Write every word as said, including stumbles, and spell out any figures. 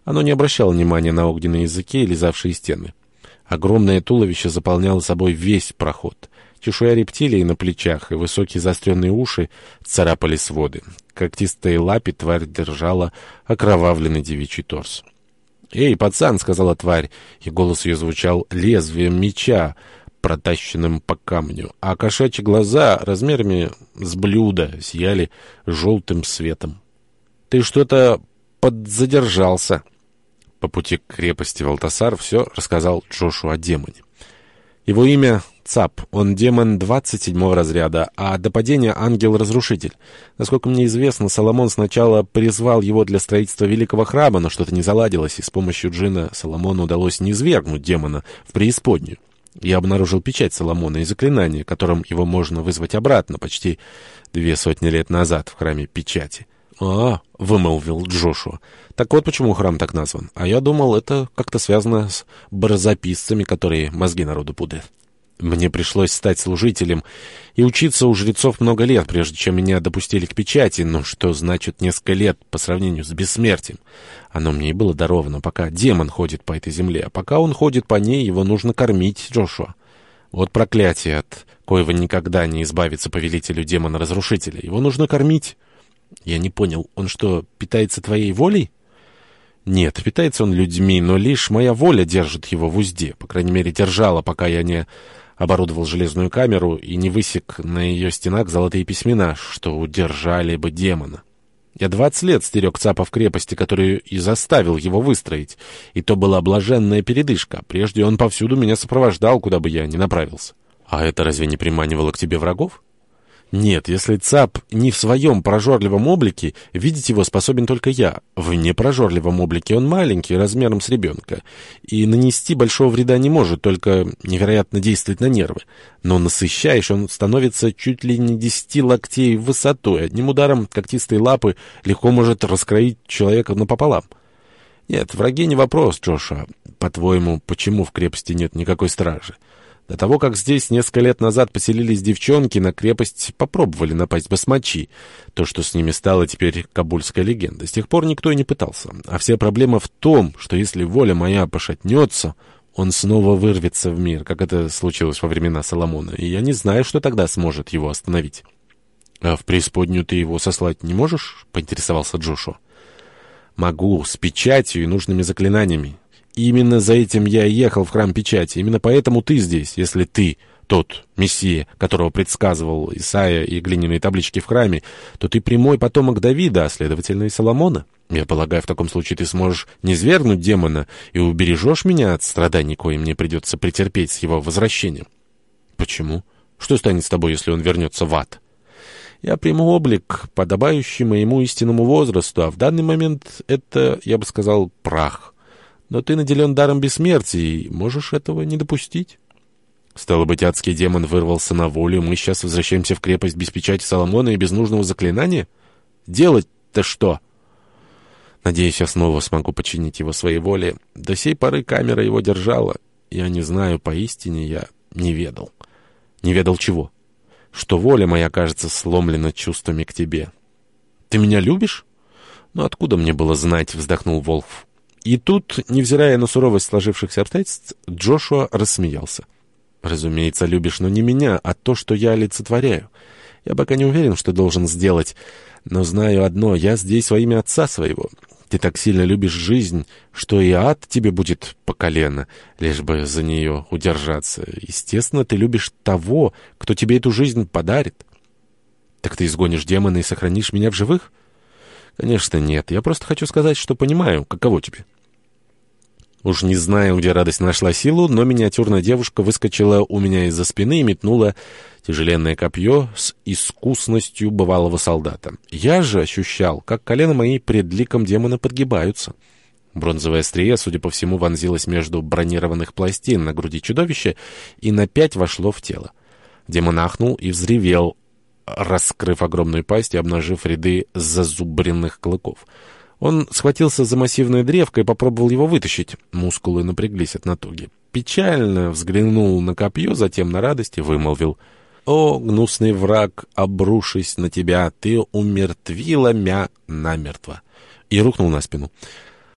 Оно не обращало внимания на огненные языки, лизавшие стены. Огромное туловище заполняло собой весь проход. Чешуя рептилии на плечах и высокие заостренные уши царапали своды. Когтистой лапе тварь держала окровавленный девичий торс. «Эй, пацан!» — сказала тварь, и голос ее звучал лезвием меча, протащенным по камню, а кошачьи глаза размерами с блюдо сияли желтым светом. «Ты что-то подзадержался!» По пути к крепости Валтасар все рассказал Джошуа о демоне. Его имя Цап, он демон двадцать седьмого разряда, а до падения ангел-разрушитель. Насколько мне известно, Соломон сначала призвал его для строительства великого храма, но что-то не заладилось, и с помощью джина Соломону удалось низвергнуть демона в преисподнюю. Я обнаружил печать Соломона и заклинание, которым его можно вызвать обратно почти две сотни лет назад в храме печати. «А, — вымолвил Джошуа, — так вот почему храм так назван. А я думал, это как-то связано с барзаписцами, которые мозги народу путают. Мне пришлось стать служителем и учиться у жрецов много лет, прежде чем меня допустили к печати. Но что значит несколько лет по сравнению с бессмертием? Оно мне и было даровано, пока демон ходит по этой земле. А пока он ходит по ней, его нужно кормить, Джошуа. Вот проклятие, от коего никогда не избавится повелителю демона-разрушителя. Его нужно кормить». Я не понял, он что, питается твоей волей? Нет, питается он людьми, но лишь моя воля держит его в узде. По крайней мере, держала, пока я не оборудовал железную камеру и не высек на ее стенах золотые письмена, что удержали бы демона. Я двадцать лет стерег Цапа в крепости, которую и заставил его выстроить. И то была блаженная передышка. Прежде он повсюду меня сопровождал, куда бы я ни направился. А это разве не приманивало к тебе врагов? Нет, если Цап не в своем прожорливом облике, видеть его способен только я. В непрожорливом облике он маленький, размером с ребенка, и нанести большого вреда не может, только невероятно действовать на нервы. Но насыщаешь, он становится чуть ли не десяти локтей в высоту, и одним ударом когтистой лапы легко может раскроить человека напополам. Нет, враги не вопрос, Джошуа. По-твоему, почему в крепости нет никакой стражи? До того, как здесь несколько лет назад поселились девчонки, на крепость попробовали напасть басмачи. То, что с ними стало теперь кабульская легенда. С тех пор никто и не пытался. А вся проблема в том, что если воля моя пошатнется, он снова вырвется в мир, как это случилось во времена Соломона. И я не знаю, что тогда сможет его остановить. — А в преисподнюю ты его сослать не можешь? — поинтересовался Джошуа. — Могу, с печатью и нужными заклинаниями. Именно за этим я и ехал в храм печати. Именно поэтому ты здесь, если ты тот Мессия, которого предсказывал Исаия и глиняные таблички в храме, то ты прямой потомок Давида, а следовательно и Соломона. Я полагаю, в таком случае ты сможешь низвергнуть демона и убережешь меня от страданий, кои мне придется претерпеть с его возвращением. Почему? Что станет с тобой, если он вернется в ад? Я приму облик, подобающий моему истинному возрасту, а в данный момент это, я бы сказал, прах. Но ты наделен даром бессмертия и можешь этого не допустить. Стало быть, адский демон вырвался на волю, мы сейчас возвращаемся в крепость без печати Соломона и без нужного заклинания? Делать-то что? Надеюсь, я снова смогу подчинить его своей воле. До сей поры камера его держала. Я не знаю, поистине я не ведал. Не ведал чего? Что воля моя, кажется, сломлена чувствами к тебе. Ты меня любишь? Ну, откуда мне было знать, вздохнул Волф. И тут, невзирая на суровость сложившихся обстоятельств, Джошуа рассмеялся. «Разумеется, любишь, но не меня, а то, что я олицетворяю. Я пока не уверен, что должен сделать, но знаю одно — я здесь во имя отца своего. Ты так сильно любишь жизнь, что и ад тебе будет по колено, лишь бы за нее удержаться. Естественно, ты любишь того, кто тебе эту жизнь подарит. Так ты изгонишь демона и сохранишь меня в живых?» «Конечно, нет. Я просто хочу сказать, что понимаю, каково тебе». Уж не знаю, где радость нашла силу, но миниатюрная девушка выскочила у меня из-за спины и метнула тяжеленное копье с искусностью бывалого солдата. Я же ощущал, как колено мои пред ликом демона подгибаются. Бронзовое острие, судя по всему, вонзилось между бронированных пластин на груди чудовища и на пять вошло в тело. Демон ахнул и взревел, раскрыв огромную пасть и обнажив ряды зазубренных клыков. Он схватился за массивное древко и попробовал его вытащить. Мускулы напряглись от натуги. Печально взглянул на копье, затем на радость и вымолвил: «О, гнусный враг, обрушись на тебя, ты умертвила мя намертво!» И рухнул на спину.